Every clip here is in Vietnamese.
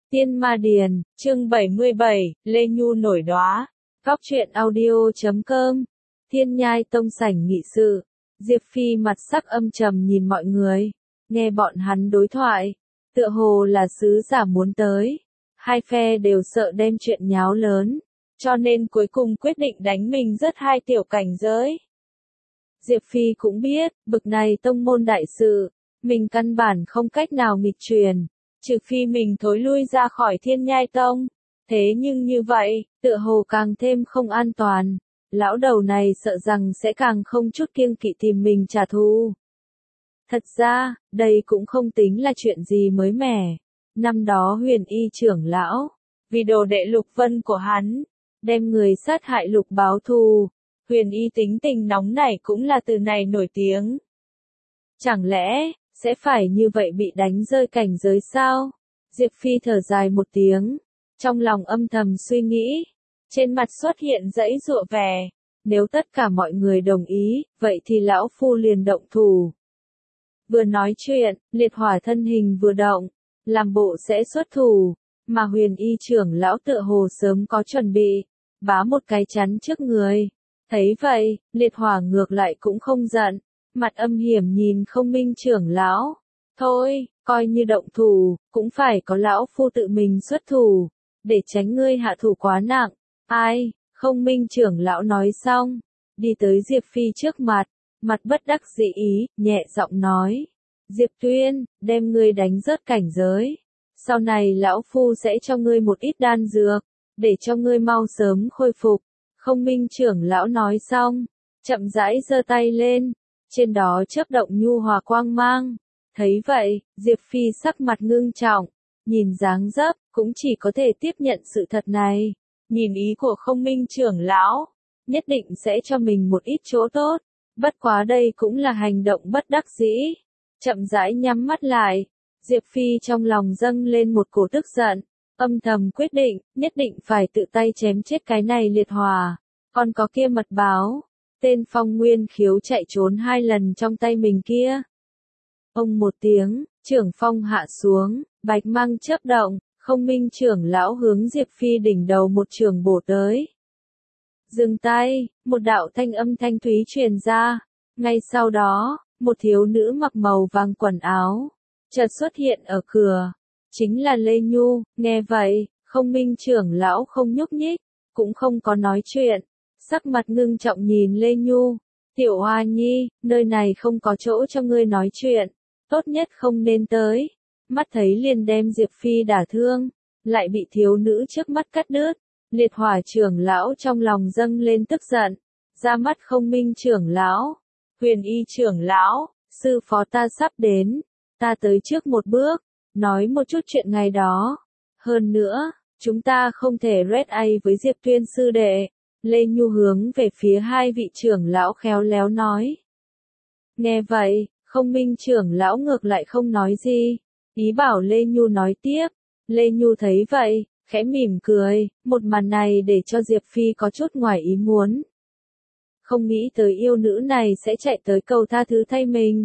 Tiên Ma Điền, chương 77, Lê Nhu nổi đóa. Góc truyện audio.com. Thiên Nhai Tông sảnh nghị sự. Diệp Phi mặt sắc âm trầm nhìn mọi người, nghe bọn hắn đối thoại, tựa hồ là sứ giả muốn tới. Hai phe đều sợ đem chuyện nháo lớn, cho nên cuối cùng quyết định đánh mình rất hai tiểu cảnh giới. Diệp Phi cũng biết, bực này tông môn đại sự, mình căn bản không cách nào nghịch truyền, trừ phi mình thối lui ra khỏi Thiên Nhai Tông. Thế nhưng như vậy, tựa hồ càng thêm không an toàn. Lão đầu này sợ rằng sẽ càng không chút kiêng kỵ tìm mình trả thù. Thật ra, đây cũng không tính là chuyện gì mới mẻ. Năm đó Huyền Y trưởng lão, vì đồ đệ Lục Vân của hắn, đem người sát hại Lục báo thù. Huyền Y tính tình nóng nảy cũng là từ này nổi tiếng. Chẳng lẽ, sẽ phải như vậy bị đánh rơi cảnh giới sao? Diệp Phi thở dài một tiếng, trong lòng âm thầm suy nghĩ, trên mặt xuất hiện dãy dụa vẻ. Nếu tất cả mọi người đồng ý, vậy thì lão phu liền động thủ. Vừa nói chuyện, liệt hỏa thân hình vừa động, làm bộ sẽ xuất thủ, mà Huyền Y trưởng lão tựa hồ sớm có chuẩn bị, bá một cái chắn trước người. Thấy vậy, liệt hỏa ngược lại cũng không giận, mặt âm hiểm nhìn Không Minh trưởng lão. Thôi, coi như động thủ, cũng phải có lão phu tự mình xuất thủ, để tránh ngươi hạ thủ quá nặng. Ai? Không Minh trưởng lão nói xong, đi tới Diệp Phi trước mặt, mặt bất đắc dĩ ý, nhẹ giọng nói. Diệp Tuyên, đem ngươi đánh rớt cảnh giới. Sau này lão phu sẽ cho ngươi một ít đan dược, để cho ngươi mau sớm khôi phục. Không Minh trưởng lão nói xong, chậm rãi giơ tay lên, trên đó chớp động nhu hòa quang mang. Thấy vậy, Diệp Phi sắc mặt ngưng trọng, nhìn dáng dấp, cũng chỉ có thể tiếp nhận sự thật này. Nhìn ý của Không Minh trưởng lão, nhất định sẽ cho mình một ít chỗ tốt, bất quá đây cũng là hành động bất đắc dĩ. Chậm rãi nhắm mắt lại, Diệp Phi trong lòng dâng lên một cổ tức giận, âm thầm quyết định, nhất định phải tự tay chém chết cái này liệt hỏa. Còn có kia mật báo, tên Phong Nguyên Khiếu chạy trốn 2 lần trong tay mình kia. Ông một tiếng, trưởng phong hạ xuống, bạch mang chớp động. Không Minh trưởng lão hướng Diệp Phi đỉnh đầu một trường bổ tới. Dừng tay, một đạo thanh âm thanh thúy truyền ra. Ngay sau đó, một thiếu nữ mặc màu vàng quần áo, chợt xuất hiện ở cửa. Chính là Lê Nhu. Nghe vậy, Không Minh trưởng lão không nhúc nhích, cũng không có nói chuyện. Sắc mặt ngưng trọng nhìn Lê Nhu. Tiểu Hoa Nhi, nơi này không có chỗ cho ngươi nói chuyện. Tốt nhất không nên tới. Mắt thấy liền đem Diệp Phi đả thương, lại bị thiếu nữ trước mắt cắt đứt. Liệt hỏa trưởng lão trong lòng dâng lên tức giận, ra mắt Không Minh trưởng lão. Huyền Y trưởng lão, sư phó ta sắp đến, ta tới trước một bước, nói một chút chuyện ngày đó. Hơn nữa, chúng ta không thể red ai với Diệp Tuyên sư đệ. Lê Nhu hướng về phía hai vị trưởng lão khéo léo nói. Nghe vậy, Không Minh trưởng lão ngược lại không nói gì. Ý bảo Lê Nhu nói tiếp. Lê Nhu thấy vậy, khẽ mỉm cười, một màn này để cho Diệp Phi có chút ngoài ý muốn. Không nghĩ tới yêu nữ này sẽ chạy tới cầu tha thứ thay mình.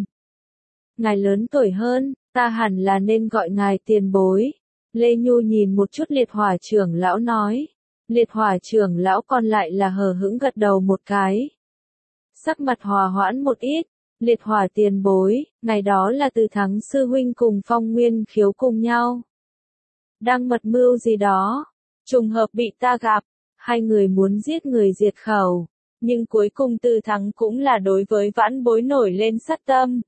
Ngài lớn tuổi hơn, ta hẳn là nên gọi ngài tiền bối. Lê Nhu nhìn một chút liệt hỏa trưởng lão nói. Liệt hỏa trưởng lão còn lại là hờ hững gật đầu một cái. Sắc mặt hòa hoãn một ít. Liệt hỏa tiền bối, ngày đó là Từ Thắng sư huynh cùng Phong Nguyên Khiếu cùng nhau. Đang mật mưu gì đó, trùng hợp bị ta gặp, hai người muốn giết người diệt khẩu, nhưng cuối cùng Từ Thắng cũng là đối với vãn bối nổi lên sát tâm.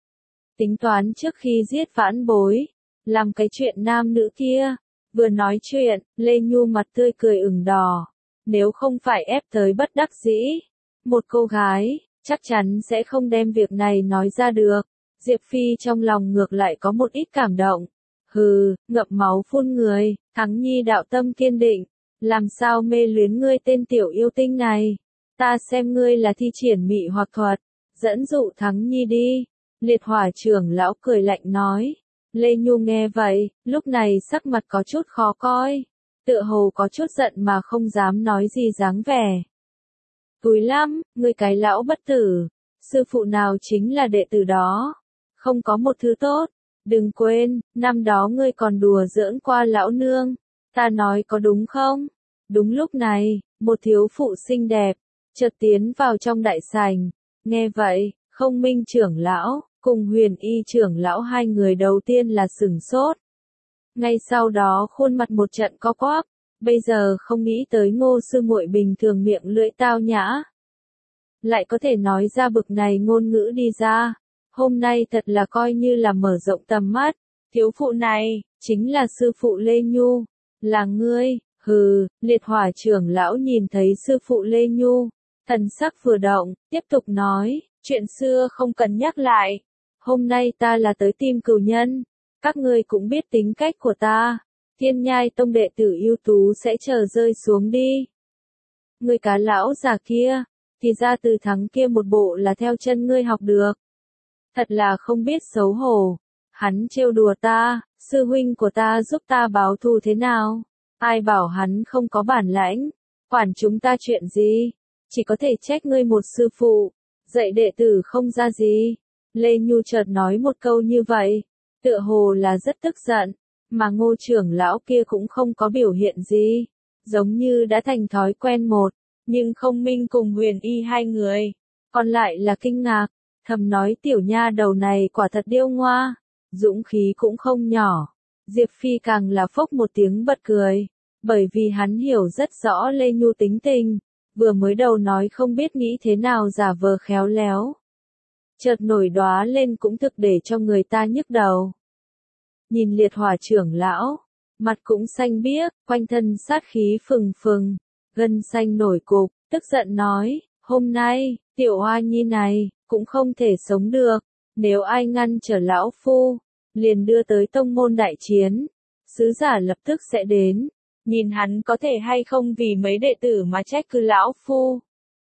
Tính toán trước khi giết vãn bối, làm cái chuyện nam nữ kia, vừa nói chuyện, Lê Nhu mặt tươi cười ửng đỏ, nếu không phải ép tới bất đắc dĩ, một cô gái chắc chắn sẽ không đem việc này nói ra được. Diệp Phi trong lòng ngược lại có một ít cảm động. Hừ, ngậm máu phun người, Thắng Nhi đạo tâm kiên định, làm sao mê luyến ngươi tên tiểu yêu tinh này. Ta xem ngươi là thi triển mị hoặc thuật, dẫn dụ Thắng Nhi đi. Liệt hỏa trưởng lão cười lạnh nói. Lê Nhu nghe vậy, lúc này sắc mặt có chút khó coi, tựa hồ có chút giận mà không dám nói gì dáng vẻ. Cúi lắm, ngươi cái lão bất tử, sư phụ nào chính là đệ tử đó, không có một thứ tốt, Đừng quên, năm đó ngươi còn đùa giỡn qua lão nương, ta nói có đúng không? Đúng lúc này, một thiếu phụ xinh đẹp, chợt tiến vào trong đại sảnh, nghe vậy, Không Minh trưởng lão, cùng Huyền Y trưởng lão hai người đầu tiên là sửng sốt. Ngay sau đó khuôn mặt một trận co quắp, bây giờ không nghĩ tới Ngô sư muội bình thường miệng lưỡi tao nhã. Lại có thể nói ra bực này ngôn ngữ đi ra, hôm nay thật là coi như là mở rộng tầm mắt, thiếu phụ này, chính là sư phụ Lê Nhu, là ngươi, hừ, liệt hỏa trưởng lão nhìn thấy sư phụ Lê Nhu, thần sắc vừa động, tiếp tục nói, chuyện xưa không cần nhắc lại, hôm nay ta là tới tìm cửu nhân, các ngươi cũng biết tính cách của ta, Thiên Nhai tông đệ tử ưu tú sẽ chờ rơi xuống đi. Ngươi cá lão già kia, thì ra từ thắng kia một bộ là theo chân ngươi học được. Thật là không biết xấu hổ, hắn trêu đùa ta, sư huynh của ta giúp ta báo thù thế nào, ai bảo hắn không có bản lãnh, quản chúng ta chuyện gì, chỉ có thể trách ngươi một sư phụ, dạy đệ tử không ra gì. Lê Nhu chợt nói một câu như vậy, tựa hồ là rất tức giận, mà Ngô trưởng lão kia cũng không có biểu hiện gì, giống như đã thành thói quen một, nhưng Không Minh cùng Huyền Y hai người, còn lại là kinh ngạc, thầm nói tiểu nha đầu này quả thật điêu ngoa, dũng khí cũng không nhỏ. Diệp Phi càng là phốc một tiếng bật cười, bởi vì hắn hiểu rất rõ Lê Nhu tính tình, vừa mới đầu nói không biết nghĩ thế nào giả vờ khéo léo. Chợt nổi đóa lên cũng thực để cho người ta nhức đầu. Nhìn liệt hỏa trưởng lão, mặt cũng xanh biếc, quanh thân sát khí phừng phừng, gân xanh nổi cục, tức giận nói, hôm nay, tiểu oa nhi này, cũng không thể sống được, nếu ai ngăn trở lão phu, liền đưa tới tông môn đại chiến, sứ giả lập tức sẽ đến, nhìn hắn có thể hay không vì mấy đệ tử mà trách cứ lão phu.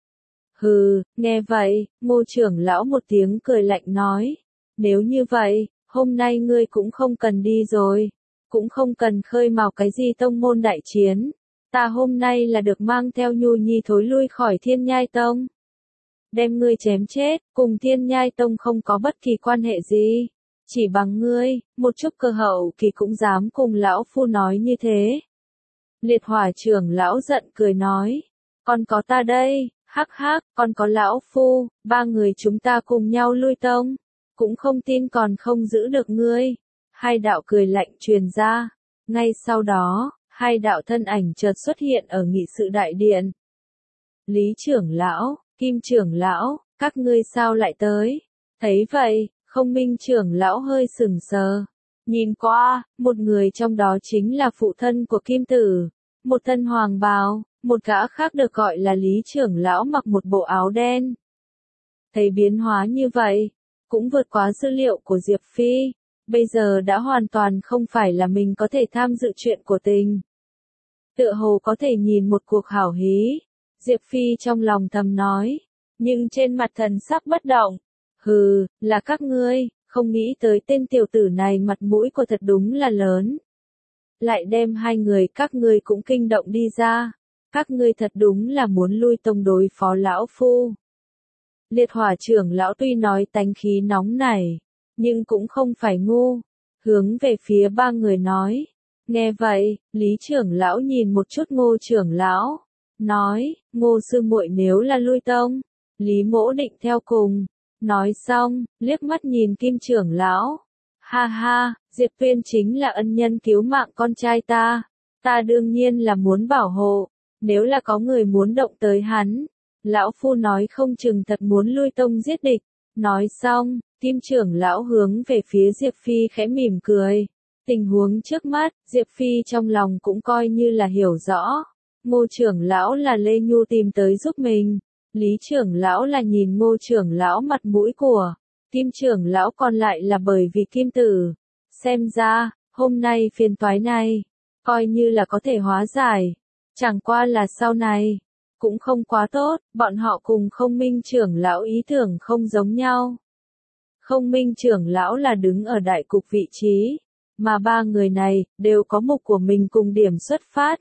Hừ, nghe vậy, Ngô trưởng lão một tiếng cười lạnh nói, nếu như vậy, hôm nay ngươi cũng không cần đi rồi, cũng không cần khơi mào cái gì tông môn đại chiến, ta hôm nay là được mang theo Nhu Nhi thối lui khỏi Thiên Nhai Tông. Đem ngươi chém chết, cùng Thiên Nhai Tông không có bất kỳ quan hệ gì, chỉ bằng ngươi, một chút cơ hậu kỳ cũng dám cùng lão phu nói như thế. Liệt hỏa trưởng lão giận cười nói, còn có ta đây, hắc hắc, còn có lão phu, ba người chúng ta cùng nhau lui tông, cũng không tin còn không giữ được ngươi. Hai đạo cười lạnh truyền ra, ngay sau đó, hai đạo thân ảnh chợt xuất hiện ở nghị sự đại điện. Lý trưởng lão, Kim trưởng lão, các ngươi sao lại tới? Thấy vậy, Không Minh trưởng lão hơi sừng sờ. Nhìn qua, một người trong đó chính là phụ thân của Kim Tử, một thân hoàng bào, một gã khác được gọi là Lý trưởng lão mặc một bộ áo đen. Thấy biến hóa như vậy, cũng vượt quá dữ liệu của Diệp Phi, bây giờ đã hoàn toàn không phải là mình có thể tham dự chuyện của tình. Tựa hồ có thể nhìn một cuộc hảo hí, Diệp Phi trong lòng thầm nói, nhưng trên mặt thần sắc bất động. Hừ, là các ngươi, không nghĩ tới tên tiểu tử này mặt mũi của thật đúng là lớn. Lại đem hai người các ngươi cũng kinh động đi ra, các ngươi thật đúng là muốn lui tông đối phó lão phu. Liệt hỏa trưởng lão tuy nói tánh khí nóng này, nhưng cũng không phải ngu, hướng về phía ba người nói. Nghe vậy, Lý trưởng lão nhìn một chút Ngô trưởng lão, nói, Ngô sư muội nếu là lui tông, Lý mỗ định theo cùng. Nói xong, liếc mắt nhìn Kim trưởng lão. Ha ha, Diệp Tuyên chính là ân nhân cứu mạng con trai ta đương nhiên là muốn bảo hộ, nếu là có người muốn động tới hắn, lão phu nói không chừng thật muốn lui tông giết địch. Nói xong, Kim trưởng lão hướng về phía Diệp Phi khẽ mỉm cười. Tình huống trước mắt, Diệp Phi trong lòng cũng coi như là hiểu rõ. Ngô trưởng lão là Lê Nhu tìm tới giúp mình. Lý trưởng lão là nhìn Ngô trưởng lão mặt mũi của, Kim trưởng lão còn lại là bởi vì Kim Tử. Xem ra, hôm nay phiền toái này, coi như là có thể hóa giải. Chẳng qua là sau này, cũng không quá tốt, bọn họ cùng Không Minh trưởng lão ý tưởng không giống nhau. Không Minh trưởng lão là đứng ở đại cục vị trí, mà ba người này, đều có mục của mình cùng điểm xuất phát.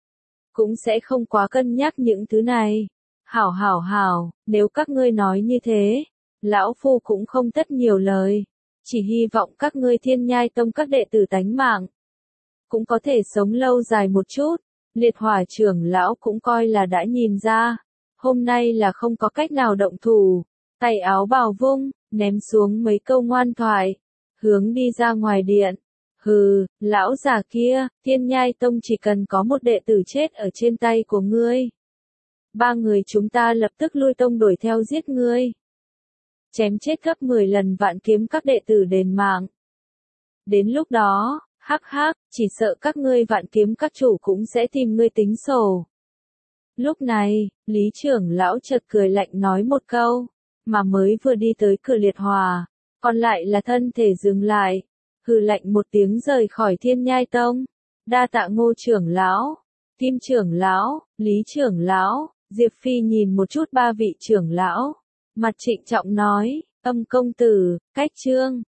Cũng sẽ không quá cân nhắc những thứ này. Hảo, nếu các ngươi nói như thế, lão phu cũng không tất nhiều lời. chỉ hy vọng các ngươi Thiên Nhai Tông các đệ tử tánh mạng cũng có thể sống lâu dài một chút. Liệt Hỏa trưởng lão cũng coi là đã nhìn ra, hôm nay là không có cách nào động thủ, tay áo bào vung, ném xuống mấy câu ngoan thoại, hướng đi ra ngoài điện. Hừ, lão già kia, Thiên Nhai Tông chỉ cần có một đệ tử chết ở trên tay của ngươi, 3 người chúng ta lập tức lui tông đuổi theo giết ngươi. Chém chết gấp 10 lần Vạn Kiếm các đệ tử đền mạng. Đến lúc đó, hắc hắc, chỉ sợ các ngươi Vạn Kiếm các chủ cũng sẽ tìm ngươi tính sổ. Lúc này, Lý trưởng lão chợt cười lạnh nói một câu, mà mới vừa đi tới cửa Liệt Hòa, còn lại là thân thể dừng lại, hừ lạnh một tiếng rời khỏi Thiên Nhai Tông. Đa tạ Ngô trưởng lão, Kim trưởng lão, Lý trưởng lão. Diệp Phi nhìn một chút 3 vị trưởng lão, mặt trịnh trọng nói, Âm công tử, cách trương.